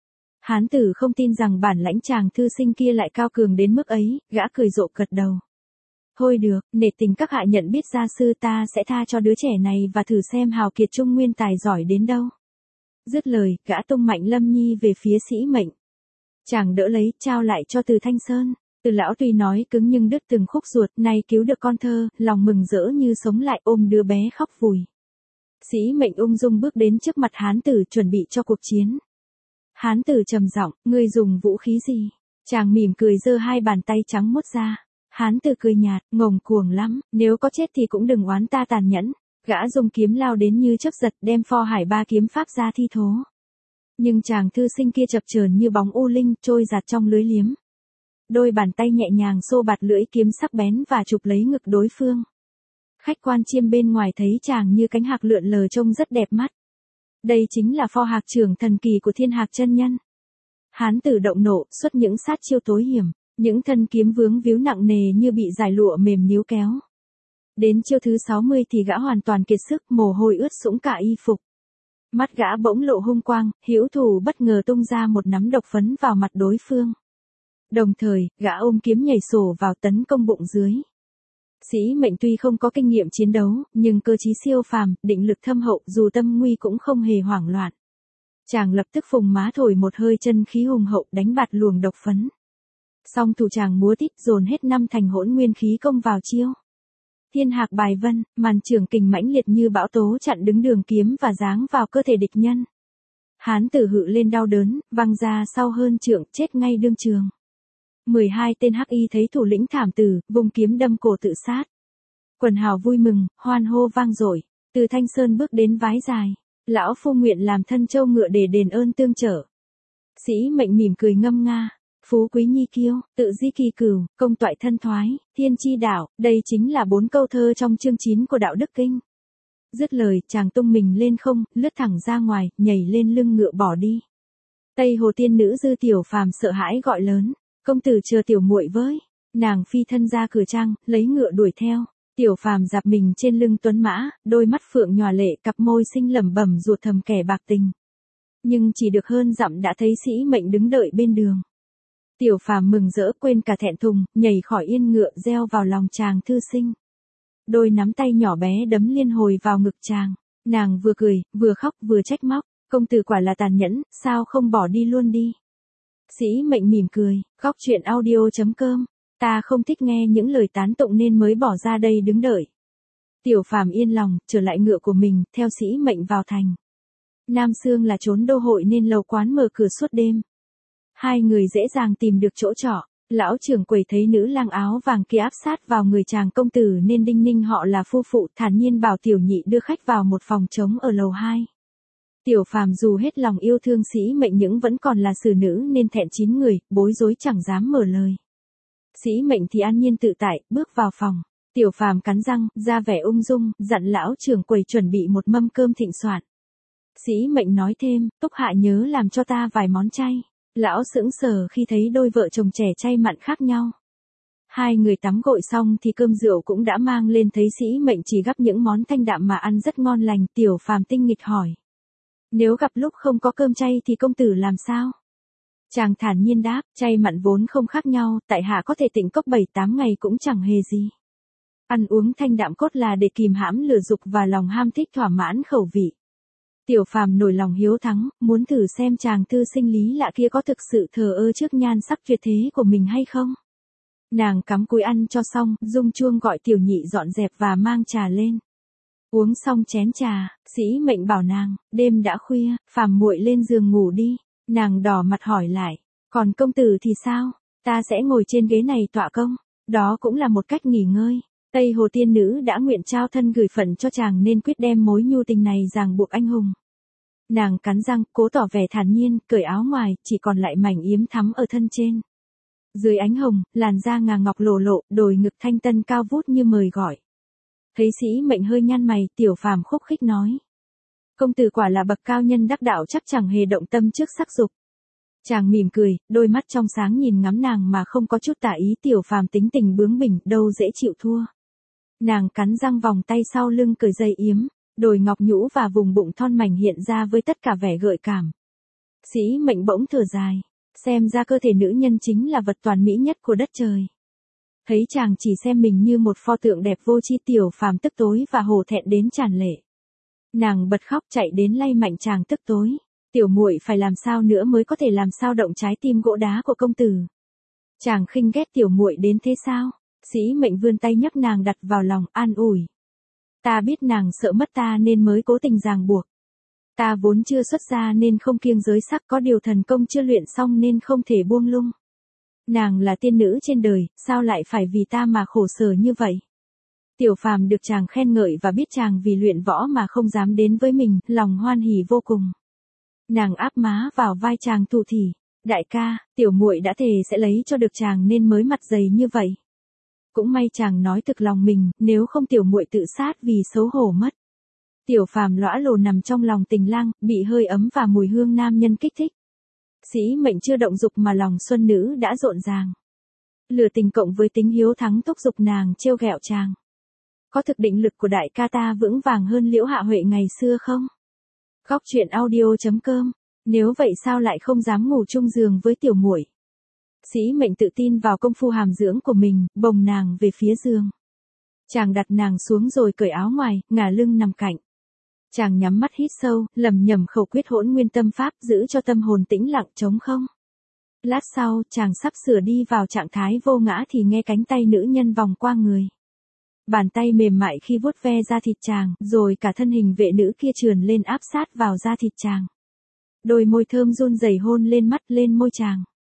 Hán tử không tin rằng bản lãnh chàng thư sinh kia lại cao cường đến mức ấy, gã cười rộ gật đầu. Thôi được, nể tình các hạ nhận biết gia sư ta sẽ tha cho đứa trẻ này và thử xem hào kiệt Trung Nguyên tài giỏi đến đâu. Dứt lời, gã tung mạnh Lâm Nhi về phía Sĩ Mệnh. Chàng đỡ lấy, trao lại cho Từ Thanh Sơn. Từ lão tuy nói cứng nhưng đứt từng khúc ruột, nay cứu được con thơ, lòng mừng rỡ như sống lại ôm đứa bé khóc vùi. Sĩ Mệnh ung dung bước đến trước mặt hán tử chuẩn bị cho cuộc chiến. Hán tử trầm giọng, ngươi dùng vũ khí gì? Chàng mỉm cười giơ hai bàn tay trắng muốt ra. Hán tử cười nhạt, ngông cuồng lắm, nếu có chết thì cũng đừng oán ta tàn nhẫn. Gã dùng kiếm lao đến như chớp giật đem pho hải ba kiếm pháp ra thi thố. Nhưng chàng thư sinh kia chập chờn như bóng u linh trôi giạt trong lưới liếm. Đôi bàn tay nhẹ nhàng xô bạt lưỡi kiếm sắc bén và chụp lấy ngực đối phương. Khách quan chiêm bên ngoài thấy chàng như cánh hạc lượn lờ trông rất đẹp mắt. Đây chính là pho hạc trưởng thần kỳ của Thiên Hạc chân nhân. Hán tử động nộ, xuất những sát chiêu tối hiểm, những thân kiếm vướng víu nặng nề như bị dải lụa mềm níu kéo. Đến chiêu thứ 60 thì gã hoàn toàn kiệt sức, mồ hôi ướt sũng cả y phục. Mắt gã bỗng lộ hung quang, hữu thủ bất ngờ tung ra một nắm độc phấn vào mặt đối phương. Đồng thời, gã ôm kiếm nhảy sổ vào tấn công bụng dưới. Sĩ Mệnh tuy không có kinh nghiệm chiến đấu, nhưng cơ trí siêu phàm, định lực thâm hậu, dù tâm nguy cũng không hề hoảng loạn. Chàng lập tức phùng má thổi một hơi chân khí hùng hậu đánh bạt luồng độc phấn. Song thủ chàng múa tít dồn hết 5 thành hỗn nguyên khí công vào chiêu. Thiên Hạc bài vân, màn trường kình mãnh liệt như bão tố chặn đứng đường kiếm và giáng vào cơ thể địch nhân. Hán tử hự lên đau đớn, văng ra sau hơn trượng, chết ngay đương trường. 12 tên hắc y thấy thủ lĩnh thảm tử, vùng kiếm đâm cổ tự sát. Quần hào vui mừng, hoan hô vang dội. Từ Thanh Sơn bước đến vái dài. Lão phu nguyện làm thân châu ngựa để đền ơn tương trợ. Sĩ Mệnh mỉm cười ngâm nga. Phú quý nhi kiêu, tự di kỳ cửu, công toại thân thoái, thiên chi đạo, đây chính là 4 câu thơ trong chương 9 của Đạo Đức Kinh. Dứt lời, chàng tung mình lên không, lướt thẳng ra ngoài, nhảy lên lưng ngựa bỏ đi. Tây Hồ tiên nữ Dư Tiểu Phàm sợ hãi gọi lớn, công tử chờ tiểu muội với. Nàng phi thân ra cửa trang, lấy ngựa đuổi theo. Tiểu Phàm dạp mình trên lưng tuấn mã, đôi mắt phượng nhòa lệ, cặp môi xinh lẩm bẩm ruột thầm kẻ bạc tình. Nhưng chỉ được hơn dặm đã thấy Sĩ Mệnh đứng đợi bên đường. Tiểu Phàm mừng rỡ quên cả thẹn thùng, nhảy khỏi yên ngựa reo vào lòng chàng thư sinh. Đôi nắm tay nhỏ bé đấm liên hồi vào ngực chàng. Nàng vừa cười, vừa khóc vừa trách móc. Công tử quả là tàn nhẫn, sao không bỏ đi luôn đi. Sĩ Mệnh mỉm cười, góc truyện audio.com. Ta không thích nghe những lời tán tụng nên mới bỏ ra đây đứng đợi. Tiểu Phàm yên lòng, trở lại ngựa của mình, theo Sĩ Mệnh vào thành. Nam Xương là trốn đô hội nên lầu quán mở cửa suốt đêm. Hai người dễ dàng tìm được chỗ trọ. Lão trưởng quầy thấy nữ lang áo vàng kia áp sát vào người chàng công tử nên đinh ninh họ là phu phụ, thản nhiên bảo tiểu nhị đưa khách vào một phòng trống ở lầu 2. Tiểu Phàm dù hết lòng yêu thương Sĩ Mệnh nhưng vẫn còn là xử nữ nên thẹn chín người, bối rối chẳng dám mở lời. Sĩ Mệnh thì an nhiên tự tại, bước vào phòng. Tiểu Phàm cắn răng, ra vẻ ung dung, dặn lão trưởng quầy chuẩn bị một mâm cơm thịnh soạn. Sĩ Mệnh nói thêm, Túc hạ nhớ làm cho ta vài món chay. Lão sững sờ khi thấy đôi vợ chồng trẻ chay mặn khác nhau. Hai người tắm gội xong thì cơm rượu cũng đã mang lên, thấy Sĩ Mệnh chỉ gắp những món thanh đạm mà ăn rất ngon lành. Tiểu Phàm tinh nghịch hỏi. Nếu gặp lúc không có cơm chay thì công tử làm sao? Chàng thản nhiên đáp, chay mặn vốn không khác nhau, tại hạ có thể tịnh cốc 7-8 ngày cũng chẳng hề gì. Ăn uống thanh đạm cốt là để kìm hãm lửa dục và lòng ham thích thỏa mãn khẩu vị. Tiểu Phàm nổi lòng hiếu thắng, muốn thử xem chàng thư sinh lý lạ kia có thực sự thờ ơ trước nhan sắc tuyệt thế của mình hay không. Nàng cắm cúi ăn cho xong, rung chuông gọi tiểu nhị dọn dẹp và mang trà lên. Uống xong chén trà, Sĩ Mệnh bảo nàng, đêm đã khuya, Phàm muội lên giường ngủ đi. Nàng đỏ mặt hỏi lại, còn công tử thì sao? Ta sẽ ngồi trên ghế này tọa công. Đó cũng là một cách nghỉ ngơi. Tây Hồ tiên nữ đã nguyện trao thân gửi phận cho chàng nên quyết đem mối nhu tình này ràng buộc anh hùng. Nàng cắn răng, cố tỏ vẻ thản nhiên, cởi áo ngoài, chỉ còn lại mảnh yếm thắm ở thân trên. Dưới ánh hồng, làn da ngà ngọc lộ lộ, đồi ngực thanh tân cao vút như mời gọi. Thấy Sĩ Mệnh hơi nhăn mày, Tiểu Phàm khúc khích nói. Công tử quả là bậc cao nhân đắc đạo, chắc chẳng hề động tâm trước sắc dục. Chàng mỉm cười, đôi mắt trong sáng nhìn ngắm nàng mà không có chút tà ý. Tiểu Phàm tính tình bướng bỉnh, đâu dễ chịu thua. Nàng cắn răng vòng tay sau lưng cởi dây yếm, đồi ngọc nhũ và vùng bụng thon mảnh hiện ra với tất cả vẻ gợi cảm. Sĩ Mệnh bỗng thở dài, xem ra cơ thể nữ nhân chính là vật toàn mỹ nhất của đất trời. Thấy chàng chỉ xem mình như một pho tượng đẹp vô tri, Tiểu Phàm tức tối và hổ thẹn đến tràn lệ. Nàng bật khóc chạy đến lay mạnh chàng tức tối. Tiểu muội phải làm sao nữa mới có thể làm sao động trái tim gỗ đá của công tử? Chàng khinh ghét tiểu muội đến thế sao? Sĩ Mệnh vươn tay nhấc nàng đặt vào lòng, an ủi. Ta biết nàng sợ mất ta nên mới cố tình ràng buộc. Ta vốn chưa xuất gia nên không kiêng giới sắc, có điều thần công chưa luyện xong nên không thể buông lung. Nàng là tiên nữ trên đời, sao lại phải vì ta mà khổ sở như vậy? Tiểu Phàm được chàng khen ngợi và biết chàng vì luyện võ mà không dám đến với mình, lòng hoan hỉ vô cùng. Nàng áp má vào vai chàng thủ thỉ, đại ca, tiểu muội đã thề sẽ lấy cho được chàng nên mới mặt dày như vậy. Cũng may chàng nói thực lòng mình, nếu không tiểu muội tự sát vì xấu hổ mất. Tiểu Phàm lõa lồ nằm trong lòng tình lang, bị hơi ấm và mùi hương nam nhân kích thích. Sĩ Mệnh chưa động dục mà lòng xuân nữ đã rộn ràng. Lửa tình cộng với tính hiếu thắng thúc giục nàng trêu ghẹo chàng. Có thực định lực của đại ca ta vững vàng hơn Liễu Hạ Huệ ngày xưa không? Góc truyện audio.com. Nếu vậy sao lại không dám ngủ chung giường với tiểu muội? Sĩ Mệnh tự tin vào công phu hàm dưỡng của mình, bồng nàng về phía giường. Chàng đặt nàng xuống rồi cởi áo ngoài, ngả lưng nằm cạnh. Chàng nhắm mắt hít sâu, lẩm nhẩm khẩu quyết Hỗn Nguyên Tâm Pháp, giữ cho tâm hồn tĩnh lặng trống không. Lát sau, chàng sắp sửa đi vào trạng thái vô ngã thì nghe cánh tay nữ nhân vòng qua người. Bàn tay mềm mại khi vuốt ve da thịt chàng, rồi cả thân hình vệ nữ kia trườn lên áp sát vào da thịt chàng. Đôi môi thơm run rẩy hôn lên mắt lên môi chàng.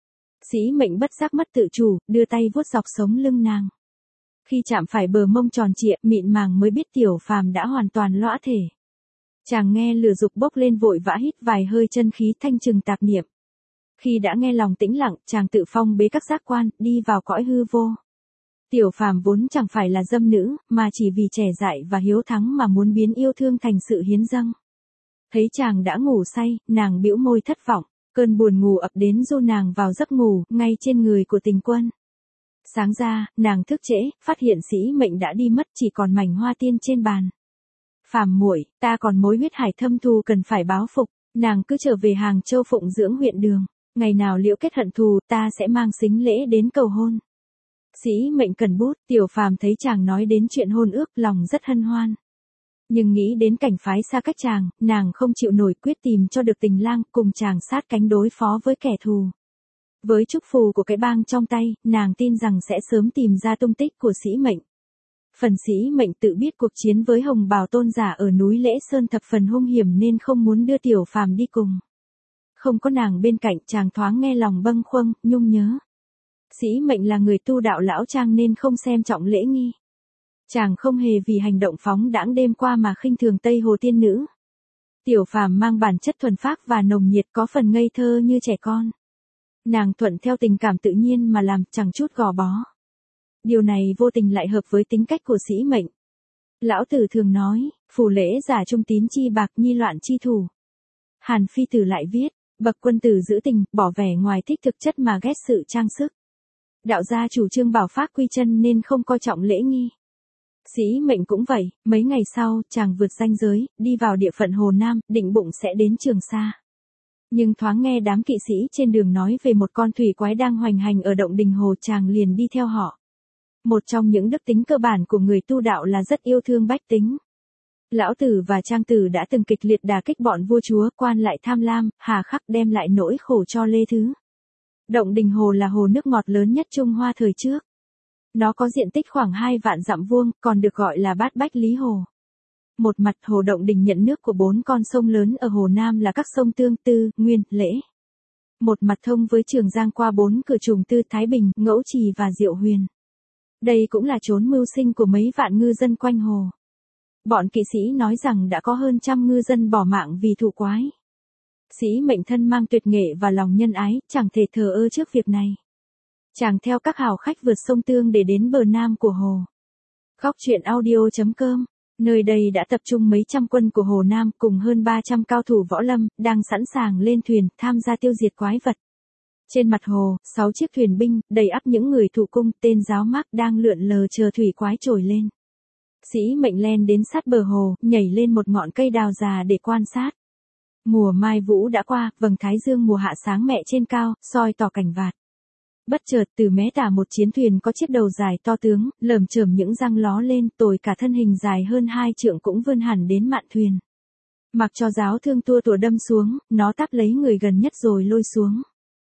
Sĩ Mệnh bất giác mất tự chủ, đưa tay vuốt dọc sống lưng nàng. Khi chạm phải bờ mông tròn trịa, mịn màng mới biết Tiểu Phàm đã hoàn toàn lõa thể. Chàng nghe lửa dục bốc lên vội vã hít vài hơi chân khí thanh trừng tạp niệm. Khi đã nghe lòng tĩnh lặng, chàng tự phong bế các giác quan, đi vào cõi hư vô. Tiểu Phàm vốn chẳng phải là dâm nữ, mà chỉ vì trẻ dại và hiếu thắng mà muốn biến yêu thương thành sự hiến dâng. Thấy chàng đã ngủ say, nàng bĩu môi thất vọng, cơn buồn ngủ ập đến du nàng vào giấc ngủ, ngay trên người của tình quân. Sáng ra, nàng thức trễ, phát hiện Sĩ Mệnh đã đi mất, chỉ còn mảnh hoa tiên trên bàn. Phàm muội, ta còn mối huyết hải thâm thù cần phải báo phục, nàng cứ trở về Hàng Châu phụng dưỡng huyện đường, ngày nào liễu kết hận thù, ta sẽ mang sính lễ đến cầu hôn. Sĩ Mệnh cần bút, Tiểu Phàm thấy chàng nói đến chuyện hôn ước, lòng rất hân hoan. Nhưng nghĩ đến cảnh phái xa cách chàng, nàng không chịu nổi, quyết tìm cho được tình lang, cùng chàng sát cánh đối phó với kẻ thù. Với trúc phù của cái bang trong tay, nàng tin rằng sẽ sớm tìm ra tung tích của Sĩ Mệnh. Phần Sĩ Mệnh tự biết cuộc chiến với Hồng Bào Tôn giả ở núi Lễ Sơn thập phần hung hiểm nên không muốn đưa Tiểu Phàm đi cùng. Không có nàng bên cạnh, chàng thoáng nghe lòng bâng khuâng, nhung nhớ. Sĩ Mệnh là người tu đạo lão trang nên không xem trọng lễ nghi. Chàng không hề vì hành động phóng đãng đêm qua mà khinh thường Tây Hồ tiên nữ. Tiểu Phàm mang bản chất thuần phác và nồng nhiệt, có phần ngây thơ như trẻ con. Nàng thuận theo tình cảm tự nhiên mà làm, chẳng chút gò bó. Điều này vô tình lại hợp với tính cách của Sĩ Mệnh. Lão Tử thường nói, phù lễ giả trung tín chi bạc, nhi loạn chi thủ. Hàn Phi Tử lại viết, bậc quân tử giữ tình, bỏ vẻ ngoài thích thực chất mà ghét sự trang sức. Đạo gia chủ trương bảo pháp quy chân nên không coi trọng lễ nghi. Sĩ Mệnh cũng vậy, mấy ngày sau, chàng vượt ranh giới, đi vào địa phận Hồ Nam, định bụng sẽ đến Trường Sa. Nhưng thoáng nghe đám kỵ sĩ trên đường nói về một con thủy quái đang hoành hành ở động đình hồ, chàng liền đi theo họ. Một trong những đức tính cơ bản của người tu đạo là rất yêu thương bách tính. Lão Tử và Trang Tử đã từng kịch liệt đả kích bọn vua chúa, quan lại tham lam, hà khắc đem lại nỗi khổ cho Lê Thứ. Động Đình Hồ là hồ nước ngọt lớn nhất Trung Hoa thời trước. Nó có diện tích khoảng 2 vạn dặm vuông, còn được gọi là Bát Bách Lý Hồ. Một mặt hồ Động Đình nhận nước của 4 con sông lớn ở Hồ Nam là các sông Tương, Tư, Nguyên, Lễ. Một mặt thông với Trường Giang qua 4 cửa Trùng Tư, Thái Bình, Ngẫu Trì và Diệu Huyền. Đây cũng là chốn mưu sinh của mấy vạn ngư dân quanh hồ. Bọn kỵ sĩ nói rằng đã có hơn trăm ngư dân bỏ mạng vì thụ quái. Sĩ Mệnh thân mang tuyệt nghệ và lòng nhân ái, chẳng thể thờ ơ trước việc này. Chàng theo các hào khách vượt sông Tương để đến bờ nam của hồ. Góc truyện audio.com. Nơi đây đã tập trung mấy trăm quân của Hồ Nam cùng hơn 300 cao thủ võ lâm, đang sẵn sàng lên thuyền tham gia tiêu diệt quái vật. Trên mặt hồ, 6 chiếc thuyền binh, đầy ắp những người thụ cung, tên giáo mác đang lượn lờ chờ thủy quái trồi lên. Sĩ Mệnh len đến sát bờ hồ, nhảy lên một ngọn cây đào già để quan sát. Mùa mai vũ đã qua, vầng thái dương mùa hạ sáng mẹ trên cao, soi tỏ cảnh vạt. Bất chợt từ mé tả một chiến thuyền có chiếc đầu dài to tướng, lởm chởm những răng ló lên, tồi cả thân hình dài hơn 2 trượng cũng vươn hẳn đến mạn thuyền. Mặc cho giáo thương tua tủa đâm xuống, nó táp lấy người gần nhất rồi lôi xuống.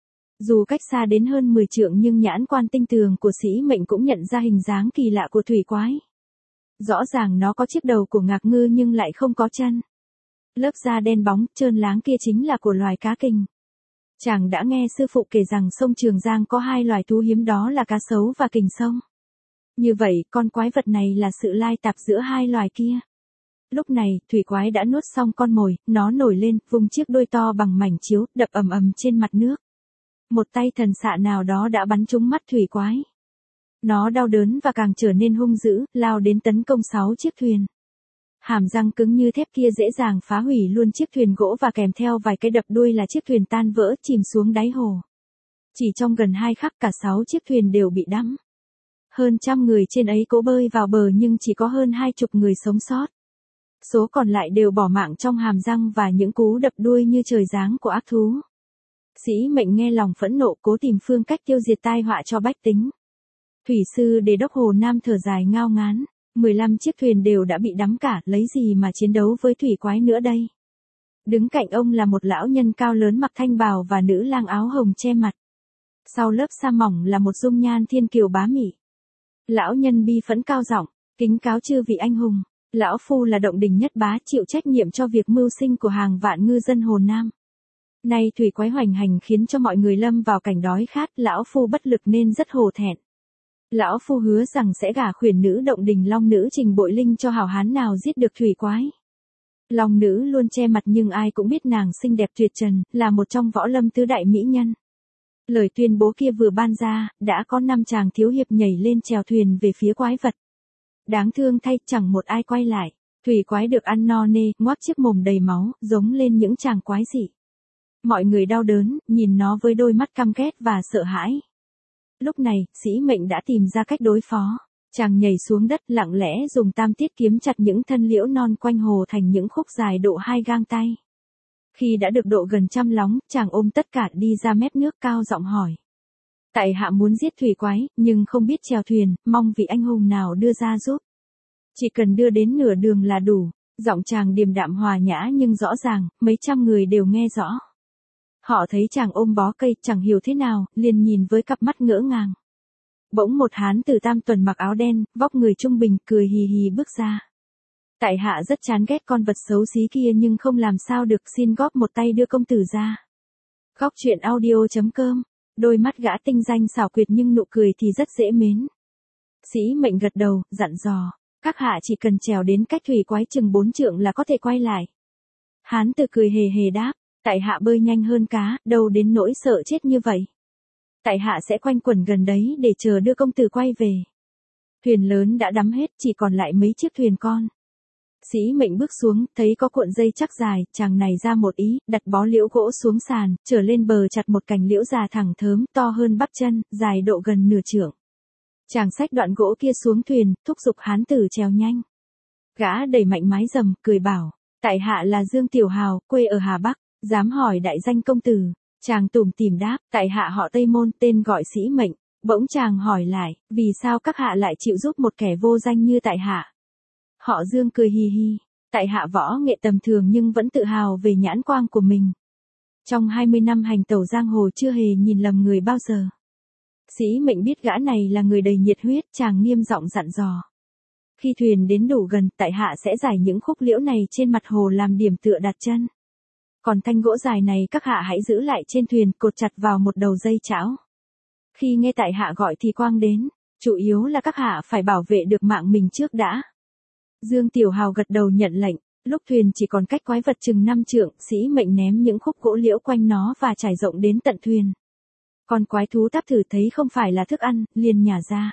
Dù cách xa đến hơn 10 trượng nhưng nhãn quan tinh tường của Sĩ Mệnh cũng nhận ra hình dáng kỳ lạ của thủy quái. Rõ ràng nó có chiếc đầu của ngạc ngư nhưng lại không có chân. Lớp da đen bóng, trơn láng kia chính là của loài cá kình. Chàng đã nghe sư phụ kể rằng sông Trường Giang có 2 loài thú hiếm, đó là cá sấu và kình sông. Như vậy, con quái vật này là sự lai tạp giữa 2 loài kia. Lúc này, thủy quái đã nuốt xong con mồi, nó nổi lên, vung chiếc đuôi to bằng mảnh chiếu, đập ầm ầm trên mặt nước. Một tay thần xạ nào đó đã bắn trúng mắt thủy quái. Nó đau đớn và càng trở nên hung dữ, lao đến tấn công 6 chiếc thuyền. Hàm răng cứng như thép kia dễ dàng phá hủy luôn chiếc thuyền gỗ và kèm theo vài cái đập đuôi là chiếc thuyền tan vỡ chìm xuống đáy hồ. Chỉ trong gần 2 khắc cả 6 chiếc thuyền đều bị đắm. Hơn trăm người trên ấy cố bơi vào bờ nhưng chỉ có hơn 20 người sống sót. Số còn lại đều bỏ mạng trong hàm răng và những cú đập đuôi như trời giáng của ác thú. Sĩ Mệnh nghe lòng phẫn nộ cố tìm phương cách tiêu diệt tai họa cho bách tính. Thủy sư Đề đốc Hồ Nam thở dài ngao ngán. 15 chiếc thuyền đều đã bị đắm cả, lấy gì mà chiến đấu với thủy quái nữa đây? Đứng cạnh ông là một lão nhân cao lớn mặc thanh bào và nữ lang áo hồng che mặt. Sau lớp sa mỏng là một dung nhan thiên kiều bá mị. Lão nhân bi phẫn cao giọng, kính cáo chư vị anh hùng, lão phu là Động Đình nhất bá chịu trách nhiệm cho việc mưu sinh của hàng vạn ngư dân Hồ Nam. Nay thủy quái hoành hành khiến cho mọi người lâm vào cảnh đói khát, lão phu bất lực nên rất hổ thẹn. Lão phu hứa rằng sẽ gả khuyển nữ Động Đình Long nữ Trình Bội Linh cho hảo hán nào giết được thủy quái. Long nữ luôn che mặt nhưng ai cũng biết nàng xinh đẹp tuyệt trần, là một trong võ lâm tứ đại mỹ nhân. Lời tuyên bố kia vừa ban ra, đã có 5 chàng thiếu hiệp nhảy lên chèo thuyền về phía quái vật. Đáng thương thay, chẳng một ai quay lại. Thủy quái được ăn no nê, ngoác chiếc mồm đầy máu, giống lên những chàng quái dị. Mọi người đau đớn, nhìn nó với đôi mắt căm ghét và sợ hãi. Lúc này, Sĩ Mệnh đã tìm ra cách đối phó. Chàng nhảy xuống đất lặng lẽ dùng tam tiết kiếm chặt những thân liễu non quanh hồ thành những khúc dài độ 2 gang tay. Khi đã được độ gần trăm lóng, chàng ôm tất cả đi ra mép nước cao giọng hỏi. Tại hạ muốn giết thủy quái, nhưng không biết chèo thuyền, mong vị anh hùng nào đưa ra giúp. Chỉ cần đưa đến nửa đường là đủ. Giọng chàng điềm đạm hòa nhã nhưng rõ ràng, mấy trăm người đều nghe rõ. Họ thấy chàng ôm bó cây, chẳng hiểu thế nào, liền nhìn với cặp mắt ngỡ ngàng. Bỗng một hán tử tam tuần mặc áo đen, vóc người trung bình, cười hì hì bước ra. Tại hạ rất chán ghét con vật xấu xí kia nhưng không làm sao được, xin góp một tay đưa công tử ra. Góc truyện audio.com. Đôi mắt gã tinh danh xảo quyệt nhưng nụ cười thì rất dễ mến. Sĩ Mệnh gật đầu, dặn dò. Các hạ chỉ cần trèo đến cách thủy quái chừng 4 trượng là có thể quay lại. Hán tử cười hề hề đáp. Tại hạ bơi nhanh hơn cá, đâu đến nỗi sợ chết như vậy. Tại hạ sẽ quanh quẩn gần đấy để chờ đưa công tử quay về. Thuyền lớn đã đắm hết, chỉ còn lại mấy chiếc thuyền con. Sĩ Mệnh bước xuống, thấy có cuộn dây chắc dài, chàng này ra một ý, đặt bó liễu gỗ xuống sàn, trở lên bờ chặt một cành liễu già thẳng thớm, to hơn bắp chân, dài độ gần nửa trượng. Chàng xách đoạn gỗ kia xuống thuyền, thúc giục hán tử trèo nhanh. Gã đẩy mạnh mái rầm, cười bảo, tại hạ là Dương Tiểu Hào, quê ở Hà Bắc, dám hỏi đại danh công tử. Chàng tủm tỉm đáp, tại hạ họ Tây Môn, tên gọi Sĩ Mệnh. Bỗng chàng hỏi lại, vì sao các hạ lại chịu giúp một kẻ vô danh như tại hạ? Họ Dương cười hì hì, tại hạ võ nghệ tầm thường nhưng vẫn tự hào về nhãn quang của mình. Trong 20 năm hành tẩu giang hồ chưa hề nhìn lầm người bao giờ. Sĩ Mệnh biết gã này là người đầy nhiệt huyết, chàng nghiêm giọng dặn dò. Khi thuyền đến đủ gần, tại hạ sẽ rải những khúc liễu này trên mặt hồ làm điểm tựa đặt chân. Còn thanh gỗ dài này các hạ hãy giữ lại trên thuyền, cột chặt vào một đầu dây chảo. Khi nghe tại hạ gọi thì quang đến, chủ yếu là các hạ phải bảo vệ được mạng mình trước đã. Dương Tiểu Hào gật đầu nhận lệnh, lúc thuyền chỉ còn cách quái vật chừng 5 trượng, Sĩ Mệnh ném những khúc gỗ liễu quanh nó và trải rộng đến tận thuyền. Con quái thú Táp Thử thấy không phải là thức ăn, liền nhả ra.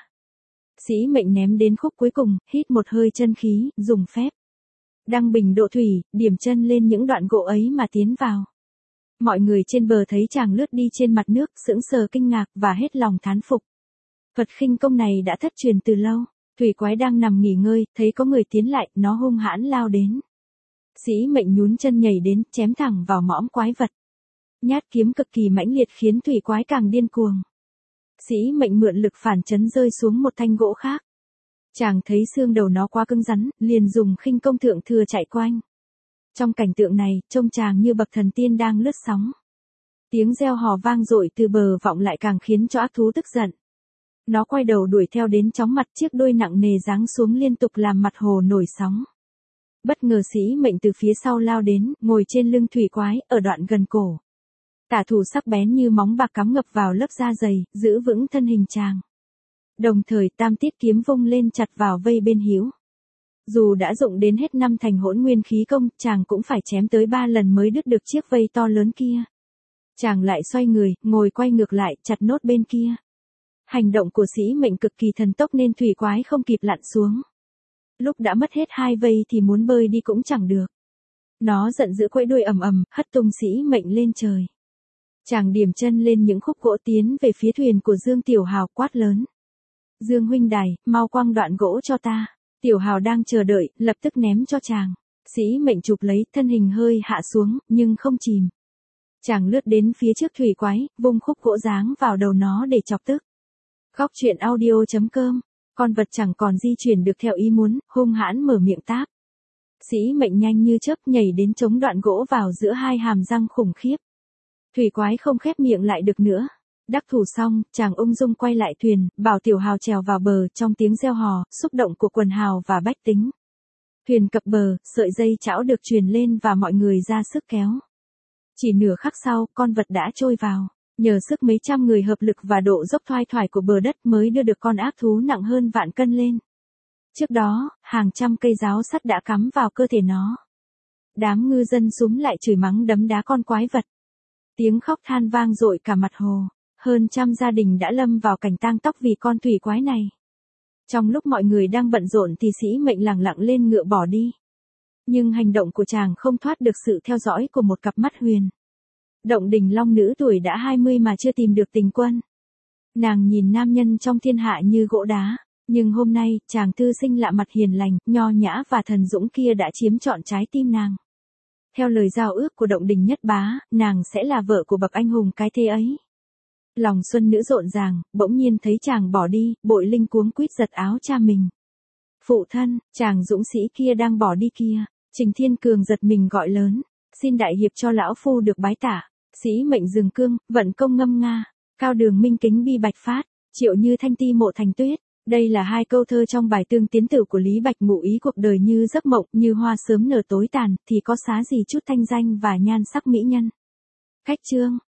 Sĩ Mệnh ném đến khúc cuối cùng, hít một hơi chân khí, dùng phép đăng bình độ thủy, điểm chân lên những đoạn gỗ ấy mà tiến vào. Mọi người trên bờ thấy chàng lướt đi trên mặt nước, sững sờ kinh ngạc và hết lòng thán phục. Phật khinh công này đã thất truyền từ lâu. Thủy quái đang nằm nghỉ ngơi, thấy có người tiến lại, nó hung hãn lao đến. Sĩ Mệnh nhún chân nhảy đến, chém thẳng vào mõm quái vật. Nhát kiếm cực kỳ mãnh liệt khiến thủy quái càng điên cuồng. Sĩ Mệnh mượn lực phản chấn rơi xuống một thanh gỗ khác. Chàng thấy xương đầu nó quá cứng rắn, liền dùng khinh công thượng thừa chạy quanh. Trong cảnh tượng này, trông chàng như bậc thần tiên đang lướt sóng. Tiếng reo hò vang dội từ bờ vọng lại càng khiến cho ác thú tức giận. Nó quay đầu đuổi theo đến chóng mặt, chiếc đuôi nặng nề giáng xuống liên tục làm mặt hồ nổi sóng. Bất ngờ Sĩ Mệnh từ phía sau lao đến, ngồi trên lưng thủy quái, ở đoạn gần cổ. Tả thủ sắc bén như móng bạc cắm ngập vào lớp da dày, giữ vững thân hình chàng. Đồng thời tam tiết kiếm vung lên chặt vào vây bên hữu. Dù đã dụng đến hết 5 thành hỗn nguyên khí công, chàng cũng phải chém tới 3 lần mới đứt được chiếc vây to lớn kia. Chàng lại xoay người, ngồi quay ngược lại, chặt nốt bên kia. Hành động của Sĩ Mệnh cực kỳ thần tốc nên thủy quái không kịp lặn xuống. Lúc đã mất hết 2 vây thì muốn bơi đi cũng chẳng được. Nó giận dữ quẫy đuôi ầm ầm, hất tung Sĩ Mệnh lên trời. Chàng điểm chân lên những khúc gỗ tiến về phía thuyền của Dương Tiểu Hào, quát lớn. Dương huynh đài, mau quăng đoạn gỗ cho ta. Tiểu Hào đang chờ đợi, lập tức ném cho chàng. Sĩ Mệnh chụp lấy, thân hình hơi hạ xuống, nhưng không chìm. Chàng lướt đến phía trước thủy quái, vung khúc gỗ giáng vào đầu nó để chọc tức. Góc truyện audio.com, con vật chẳng còn di chuyển được theo ý muốn, hung hãn mở miệng táp. Sĩ Mệnh nhanh như chớp nhảy đến chống đoạn gỗ vào giữa hai hàm răng khủng khiếp. Thủy quái không khép miệng lại được nữa. Đắc thủ xong, chàng ung dung quay lại thuyền, bảo Tiểu Hào trèo vào bờ trong tiếng reo hò, xúc động của quần hào và bách tính. Thuyền cập bờ, sợi dây chảo được truyền lên và mọi người ra sức kéo. Chỉ nửa khắc sau, con vật đã trôi vào. Nhờ sức mấy trăm người hợp lực và độ dốc thoai thoải của bờ đất mới đưa được con ác thú nặng hơn vạn cân lên. Trước đó, hàng trăm cây giáo sắt đã cắm vào cơ thể nó. Đám ngư dân súm lại chửi mắng đấm đá con quái vật. Tiếng khóc than vang dội cả mặt hồ. Hơn trăm gia đình đã lâm vào cảnh tang tóc vì con thủy quái này. Trong lúc mọi người đang bận rộn thì Sĩ Mệnh lẳng lặng lên ngựa bỏ đi. Nhưng hành động của chàng không thoát được sự theo dõi của một cặp mắt huyền. Động Đình Long nữ tuổi đã 20 mà chưa tìm được tình quân. Nàng nhìn nam nhân trong thiên hạ như gỗ đá, nhưng hôm nay, chàng thư sinh lạ mặt hiền lành, nho nhã và thần dũng kia đã chiếm trọn trái tim nàng. Theo lời giao ước của Động Đình Nhất Bá, nàng sẽ là vợ của bậc anh hùng cái thế ấy. Lòng xuân nữ rộn ràng, bỗng nhiên thấy chàng bỏ đi, Bội Linh cuống quýt giật áo cha mình. Phụ thân, chàng dũng sĩ kia đang bỏ đi kia. Trình Thiên Cường giật mình gọi lớn, xin đại hiệp cho lão phu được bái tả. Sĩ Mệnh dừng cương, vận công ngâm nga, cao đường minh kính bi bạch phát, triệu như thanh ti mộ thành tuyết. Đây là hai câu thơ trong bài Tương Tiến Tử của Lý Bạch, ngụ ý cuộc đời như giấc mộng, như hoa sớm nở tối tàn, thì có xá gì chút thanh danh và nhan sắc mỹ nhân. Cách chương.